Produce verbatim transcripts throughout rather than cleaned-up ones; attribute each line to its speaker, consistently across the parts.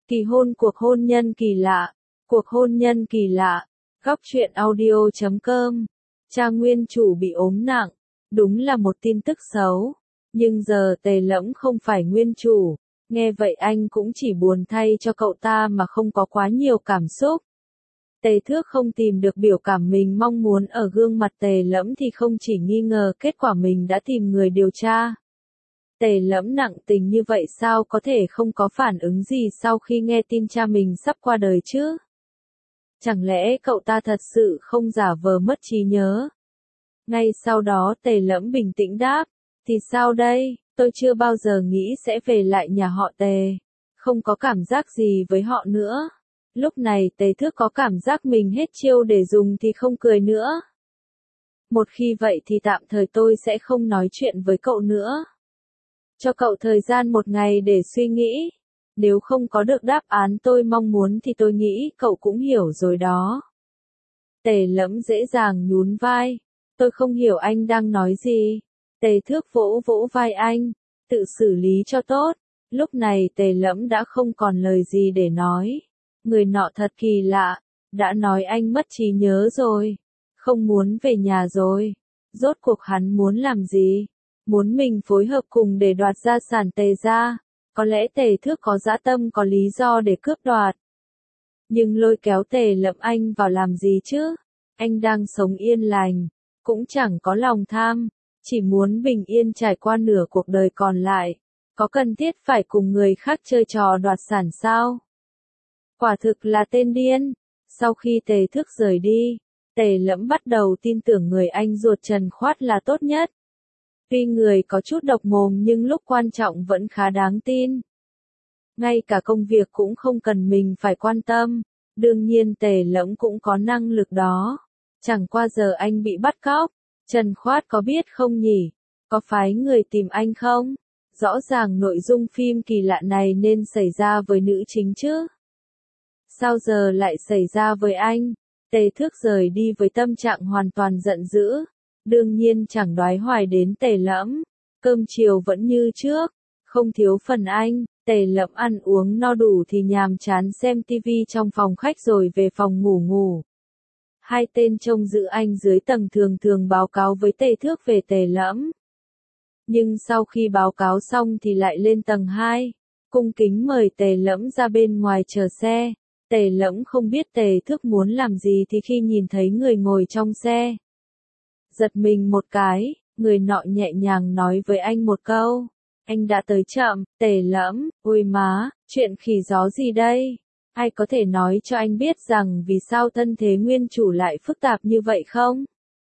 Speaker 1: Kỳ hôn cuộc hôn nhân kỳ lạ, cuộc hôn nhân kỳ lạ, góc truyện audio chấm com, cha nguyên chủ bị ốm nặng, đúng là một tin tức xấu, nhưng giờ Tề Lẫm không phải nguyên chủ, nghe vậy anh cũng chỉ buồn thay cho cậu ta mà không có quá nhiều cảm xúc. Tề Thước không tìm được biểu cảm mình mong muốn ở gương mặt Tề Lẫm thì không chỉ nghi ngờ kết quả mình đã tìm người điều tra. Tề Lẫm nặng tình như vậy sao có thể không có phản ứng gì sau khi nghe tin cha mình sắp qua đời chứ? Chẳng lẽ cậu ta thật sự không giả vờ mất trí nhớ? Ngay sau đó Tề Lẫm bình tĩnh đáp, thì sao đây, tôi chưa bao giờ nghĩ sẽ về lại nhà họ Tề, không có cảm giác gì với họ nữa. Lúc này Tề Thước có cảm giác mình hết chiêu để dùng thì không cười nữa. Một khi vậy thì tạm thời tôi sẽ không nói chuyện với cậu nữa. Cho cậu thời gian một ngày để suy nghĩ. Nếu không có được đáp án tôi mong muốn thì tôi nghĩ cậu cũng hiểu rồi đó. Tề Lẫm dễ dàng nhún vai. Tôi không hiểu anh đang nói gì. Tề Thước vỗ vỗ vai anh. Tự xử lý cho tốt. Lúc này Tề Lẫm đã không còn lời gì để nói. Người nọ thật kỳ lạ. Đã nói anh mất trí nhớ rồi. Không muốn về nhà rồi. Rốt cuộc hắn muốn làm gì? Muốn mình phối hợp cùng để đoạt gia sản Tề gia. Có lẽ Tề Thước có dã tâm có lý do để cướp đoạt. Nhưng lôi kéo Tề Lẫm anh vào làm gì chứ? Anh đang sống yên lành. Cũng chẳng có lòng tham. Chỉ muốn bình yên trải qua nửa cuộc đời còn lại. Có cần thiết phải cùng người khác chơi trò đoạt sản sao? Quả thực là tên điên. Sau khi Tề Thước rời đi, Tề Lẫm bắt đầu tin tưởng người anh ruột Trần Khoát là tốt nhất. Tuy người có chút độc mồm nhưng lúc quan trọng vẫn khá đáng tin. Ngay cả công việc cũng không cần mình phải quan tâm. Đương nhiên Tề Lẫm cũng có năng lực đó. Chẳng qua giờ anh bị bắt cóc. Trần Khoát có biết không nhỉ? Có phái người tìm anh không? Rõ ràng nội dung phim kỳ lạ này nên xảy ra với nữ chính chứ. Sao giờ lại xảy ra với anh? Tề Thước rời đi với tâm trạng hoàn toàn giận dữ. Đương nhiên chẳng đoái hoài đến Tề Lẫm. Cơm chiều vẫn như trước. Không thiếu phần anh. Tề Lẫm ăn uống no đủ thì nhàm chán xem tivi trong phòng khách rồi về phòng ngủ ngủ. Hai tên trông giữ anh dưới tầng thường thường báo cáo với Tề Thước về Tề Lẫm. Nhưng sau khi báo cáo xong thì lại lên tầng hai. Cung kính mời Tề Lẫm ra bên ngoài chờ xe. Tề Lẫm không biết Tề Thước muốn làm gì thì khi nhìn thấy người ngồi trong xe. Giật mình một cái, người nọ nhẹ nhàng nói với anh một câu. Anh đã tới chậm. Tề Lẫm, ôi má, chuyện khỉ gió gì đây? Ai có thể nói cho anh biết rằng vì sao thân thế nguyên chủ lại phức tạp như vậy không?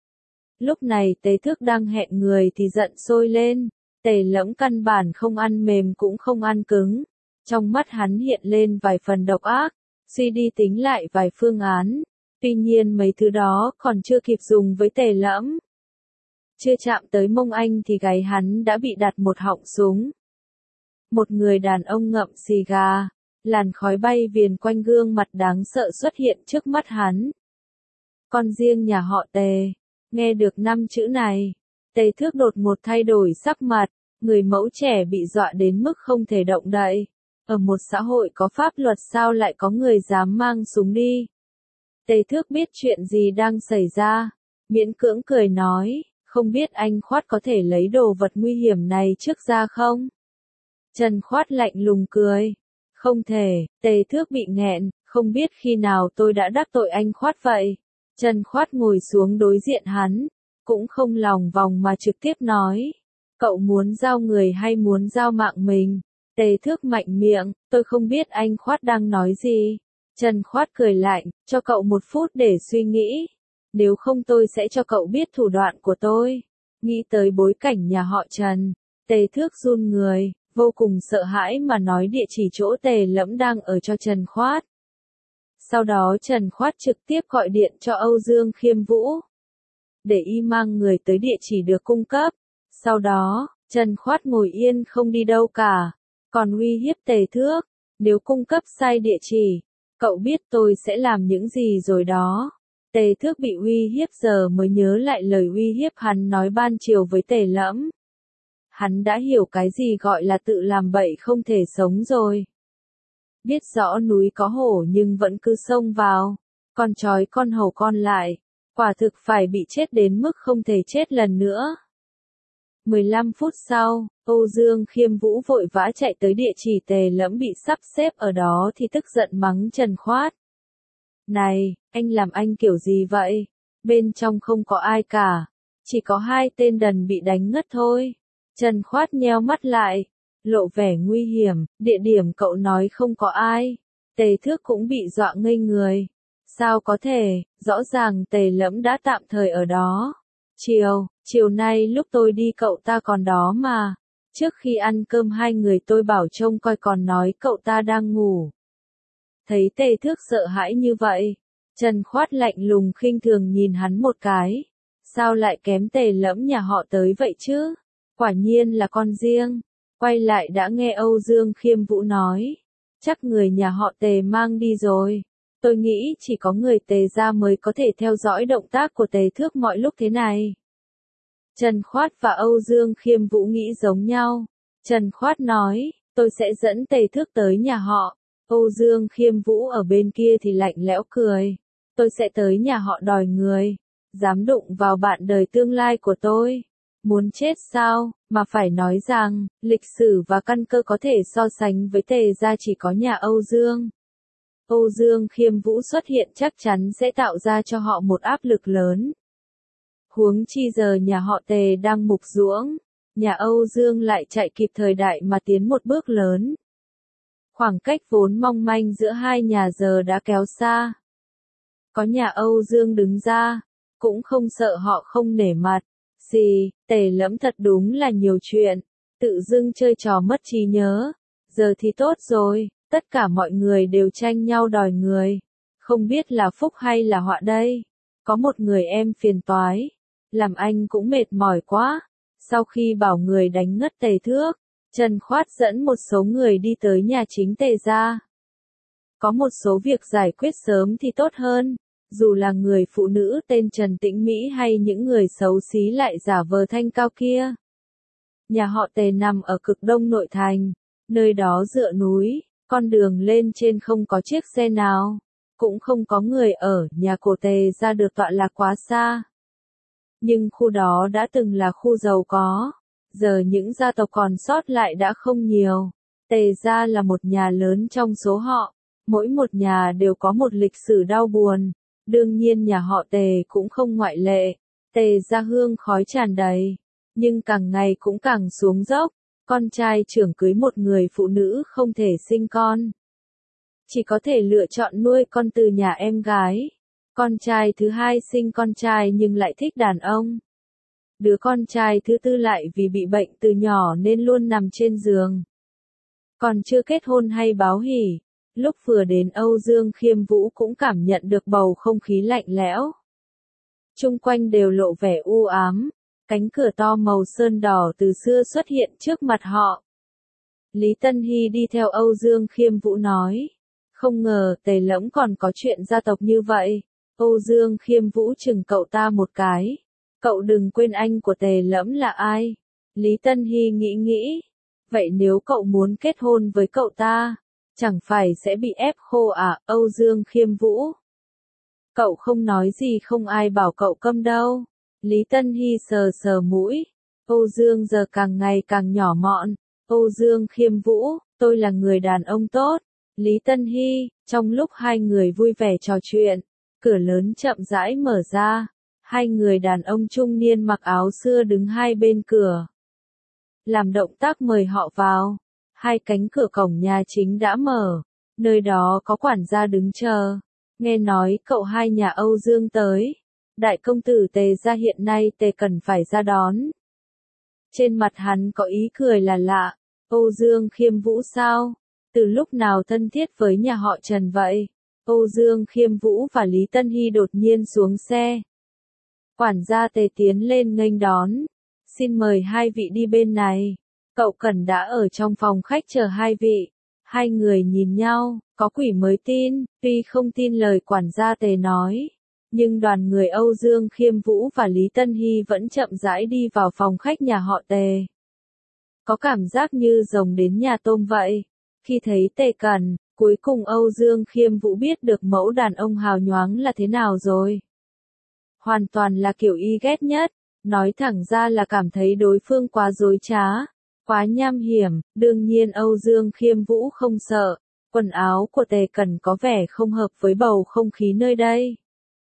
Speaker 1: Lúc này Tề Thước đang hẹn người thì giận sôi lên. Tề Lẫm căn bản không ăn mềm cũng không ăn cứng. Trong mắt hắn hiện lên vài phần độc ác, suy đi tính lại vài phương án. Tuy nhiên mấy thứ đó còn chưa kịp dùng với Tề Lẫm. Chưa chạm tới mông anh thì gáy hắn đã bị đặt một họng súng. Một người đàn ông ngậm xì gà, làn khói bay viền quanh gương mặt đáng sợ xuất hiện trước mắt hắn. Con riêng nhà họ Tề, nghe được năm chữ này, Tề Thước đột ngột thay đổi sắc mặt, người mẫu trẻ bị dọa đến mức không thể động đậy. Ở một xã hội có pháp luật sao lại có người dám mang súng đi? Tề Thước biết chuyện gì đang xảy ra, miễn cưỡng cười nói, không biết anh Khoát có thể lấy đồ vật nguy hiểm này trước ra không? Trần Khoát lạnh lùng cười, không thể. Tề Thước bị nghẹn, không biết khi nào tôi đã đắc tội anh Khoát vậy. Trần Khoát ngồi xuống đối diện hắn, cũng không lòng vòng mà trực tiếp nói, cậu muốn giao người hay muốn giao mạng mình? Tề Thước mạnh miệng, tôi không biết anh Khoát đang nói gì. Trần Khoát cười lạnh, cho cậu một phút để suy nghĩ. Nếu không tôi sẽ cho cậu biết thủ đoạn của tôi. Nghĩ tới bối cảnh nhà họ Trần, Tề Thước run người, vô cùng sợ hãi mà nói địa chỉ chỗ Tề Lẫm đang ở cho Trần Khoát. Sau đó Trần Khoát trực tiếp gọi điện cho Âu Dương Khiêm Vũ, để y mang người tới địa chỉ được cung cấp. Sau đó, Trần Khoát ngồi yên không đi đâu cả, còn uy hiếp Tề Thước, nếu cung cấp sai địa chỉ, cậu biết tôi sẽ làm những gì rồi đó. Tề Thước bị uy hiếp giờ mới nhớ lại lời uy hiếp hắn nói ban chiều với Tề Lẫm. Hắn đã hiểu cái gì gọi là tự làm bậy không thể sống rồi. biết rõ núi có hổ nhưng vẫn cứ xông vào, còn trói con hầu con lại, quả thực phải bị chết đến mức không thể chết lần nữa. mười lăm phút sau, Âu Dương Khiêm Vũ vội vã chạy tới địa chỉ Tề Lẫm bị sắp xếp ở đó thì tức giận mắng Trần Khoát. Này, anh làm anh kiểu gì vậy? Bên trong không có ai cả, chỉ có hai tên đần bị đánh ngất thôi. Trần Khoát nheo mắt lại, lộ vẻ nguy hiểm, địa điểm cậu nói không có ai. Tề Thước cũng bị dọa ngây người. Sao có thể, rõ ràng Tề Lẫm đã tạm thời ở đó. Chiều, chiều nay lúc tôi đi cậu ta còn đó mà. Trước khi ăn cơm hai người tôi bảo trông coi còn nói cậu ta đang ngủ. Thấy Tề Thước sợ hãi như vậy, Trần Khoát lạnh lùng khinh thường nhìn hắn một cái. Sao lại kém Tề Lẫm nhà họ tới vậy chứ? Quả nhiên là con riêng. Quay lại đã nghe Âu Dương Khiêm Vũ nói. Chắc người nhà họ Tề mang đi rồi. Tôi nghĩ chỉ có người Tề gia mới có thể theo dõi động tác của Tề Thước mọi lúc thế này. Trần Khoát và Âu Dương Khiêm Vũ nghĩ giống nhau. Trần Khoát nói, tôi sẽ dẫn Tề Thước tới nhà họ. Âu Dương Khiêm Vũ ở bên kia thì lạnh lẽo cười. Tôi sẽ tới nhà họ đòi người. Dám đụng vào bạn đời tương lai của tôi. Muốn chết sao, mà phải nói rằng, lịch sử và căn cơ có thể so sánh với Tề gia chỉ có nhà Âu Dương. Âu Dương Khiêm Vũ xuất hiện chắc chắn sẽ tạo ra cho họ một áp lực lớn. Huống chi giờ nhà họ Tề đang mục ruỗng, nhà Âu Dương lại chạy kịp thời đại mà tiến một bước lớn. Khoảng cách vốn mong manh giữa hai nhà giờ đã kéo xa. Có nhà Âu Dương đứng ra, cũng không sợ họ không nể mặt. Gì, Tề Lẫm thật đúng là nhiều chuyện, tự dưng chơi trò mất trí nhớ. Giờ thì tốt rồi, tất cả mọi người đều tranh nhau đòi người. Không biết là phúc hay là họa đây. Có một người em phiền toái, làm anh cũng mệt mỏi quá. Sau khi bảo người đánh ngất Tề Thước, Trần Khoát dẫn một số người đi tới nhà chính Tề gia. Có một số việc giải quyết sớm thì tốt hơn. Dù là người phụ nữ tên Trần Tĩnh Mỹ hay những người xấu xí lại giả vờ thanh cao kia. Nhà họ Tề nằm ở cực đông nội thành, nơi đó dựa núi, con đường lên trên không có chiếc xe nào, cũng không có người ở, nhà của Tề gia được tọa lạc quá xa. Nhưng khu đó đã từng là khu giàu có, giờ những gia tộc còn sót lại đã không nhiều. Tề gia là một nhà lớn trong số họ, mỗi một nhà đều có một lịch sử đau buồn. Đương nhiên nhà họ Tề cũng không ngoại lệ. Tề gia hương khói tràn đầy, nhưng càng ngày cũng càng xuống dốc. Con trai trưởng cưới một người phụ nữ không thể sinh con, chỉ có thể lựa chọn nuôi con từ nhà em gái. Con trai thứ hai sinh con trai nhưng lại thích đàn ông. Đứa con trai thứ tư lại vì bị bệnh từ nhỏ nên luôn nằm trên giường. Còn chưa kết hôn hay báo hỉ. Lúc vừa đến Âu Dương Khiêm Vũ cũng cảm nhận được bầu không khí lạnh lẽo. Chung quanh đều lộ vẻ u ám, cánh cửa to màu sơn đỏ từ xưa xuất hiện trước mặt họ. Lý Tân Hy đi theo Âu Dương Khiêm Vũ nói, không ngờ Tề Lẫm còn có chuyện gia tộc như vậy. Âu Dương Khiêm Vũ chừng cậu ta một cái, cậu đừng quên anh của Tề Lẫm là ai. Lý Tân Hy nghĩ nghĩ, vậy nếu cậu muốn kết hôn với cậu ta, chẳng phải sẽ bị ép khô à, Âu Dương Khiêm Vũ. Cậu không nói gì không ai bảo cậu câm đâu. Lý Tân Hy sờ sờ mũi. Âu Dương giờ càng ngày càng nhỏ mọn. Âu Dương Khiêm Vũ, tôi là người đàn ông tốt. Lý Tân Hy, trong lúc hai người vui vẻ trò chuyện, cửa lớn chậm rãi mở ra. Hai người đàn ông trung niên mặc áo xưa đứng hai bên cửa, làm động tác mời họ vào. Hai cánh cửa cổng nhà chính đã mở, nơi đó có quản gia đứng chờ. Nghe nói cậu hai nhà Âu Dương tới, đại công tử Tề gia hiện nay Tề cần phải ra đón. Trên mặt hắn có ý cười là lạ. Âu Dương Khiêm Vũ sao? Từ lúc nào thân thiết với nhà họ Trần vậy? Âu Dương Khiêm Vũ và Lý Tân Hy đột nhiên xuống xe. Quản gia Tề tiến lên nghênh đón. Xin mời hai vị đi bên này. Cậu Cẩn đã ở trong phòng khách chờ hai vị. Hai người nhìn nhau, có quỷ mới tin, tuy không tin lời quản gia Tề nói. Nhưng đoàn người Âu Dương Khiêm Vũ và Lý Tân Hy vẫn chậm rãi đi vào phòng khách nhà họ Tề. Có cảm giác như rồng đến nhà tôm vậy. Khi thấy Tề Cẩn, Cuối cùng Âu Dương Khiêm Vũ biết được mẫu đàn ông hào nhoáng là thế nào rồi. Hoàn toàn là kiểu y ghét nhất, nói thẳng ra là cảm thấy đối phương quá dối trá, quá nham hiểm. Đương nhiên Âu Dương Khiêm Vũ không sợ, quần áo của Tề Cẩn có vẻ không hợp với bầu không khí nơi đây.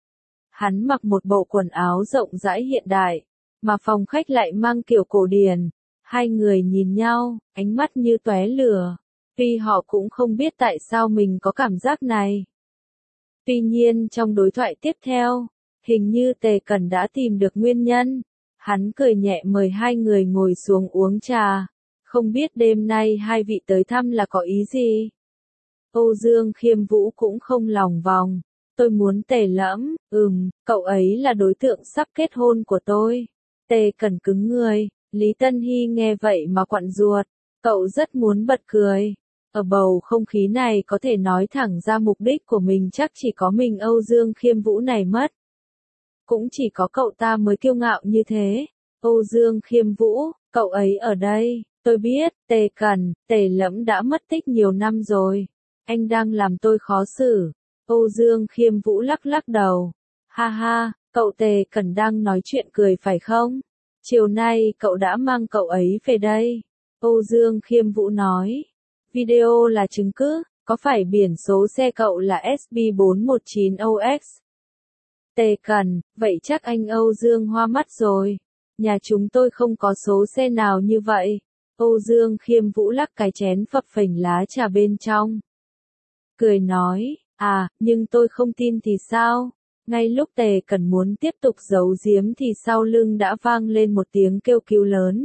Speaker 1: Hắn mặc một bộ quần áo rộng rãi hiện đại, mà phòng khách lại mang kiểu cổ điển. Hai người nhìn nhau, ánh mắt như tóe lửa. Tuy họ cũng không biết tại sao mình có cảm giác này. Tuy nhiên trong đối thoại tiếp theo, hình như Tề Cẩn đã tìm được nguyên nhân. Hắn cười nhẹ mời hai người ngồi xuống uống trà. Không biết đêm nay hai vị tới thăm là có ý gì? Âu Dương Khiêm Vũ cũng không lòng vòng. Tôi muốn Tề Lẫm, ừm, cậu ấy là đối tượng sắp kết hôn của tôi. Tề Cẩn cứng người, Lý Tân Hy nghe vậy mà quặn ruột. Cậu rất muốn bật cười. Ở bầu không khí này có thể nói thẳng ra mục đích của mình chắc chỉ có mình Âu Dương Khiêm Vũ này mất. Cũng chỉ có cậu ta mới kiêu ngạo như thế. Âu Dương Khiêm Vũ, cậu ấy ở đây, tôi biết, Tề Cẩn, Tề Lẫm đã mất tích nhiều năm rồi. Anh đang làm tôi khó xử. Âu Dương Khiêm Vũ lắc lắc đầu. Ha ha, cậu Tề Cẩn đang nói chuyện cười phải không? Chiều nay cậu đã mang cậu ấy về đây. Âu Dương Khiêm Vũ nói. Video là chứng cứ, có phải biển số xe cậu là S B bốn một chín O X? Tề Cẩn, vậy chắc anh Âu Dương hoa mắt rồi. Nhà chúng tôi không có số xe nào như vậy. Âu Dương Khiêm Vũ lắc cái chén phập phình lá trà bên trong. Cười nói, à, nhưng tôi không tin thì sao? Ngay lúc Tề Cẩn muốn tiếp tục giấu giếm thì sau lưng đã vang lên một tiếng kêu cứu lớn.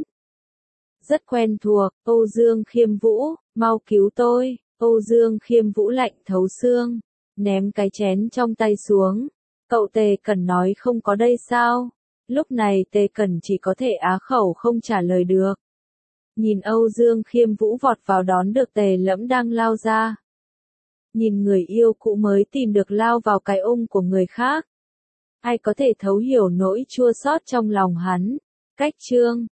Speaker 1: Rất quen thuộc, Âu Dương Khiêm Vũ, mau cứu tôi. Âu Dương Khiêm Vũ lạnh thấu xương, ném cái chén trong tay xuống. Cậu Tề Cẩn nói không có đây sao? Lúc này Tề Cẩn chỉ có thể á khẩu không trả lời được. Nhìn Âu Dương Khiêm Vũ vọt vào đón được Tề Lẫm đang lao ra. Nhìn người yêu cũ mới tìm được lao vào cái ôm của người khác. Ai có thể thấu hiểu nỗi chua xót trong lòng hắn. Cách chương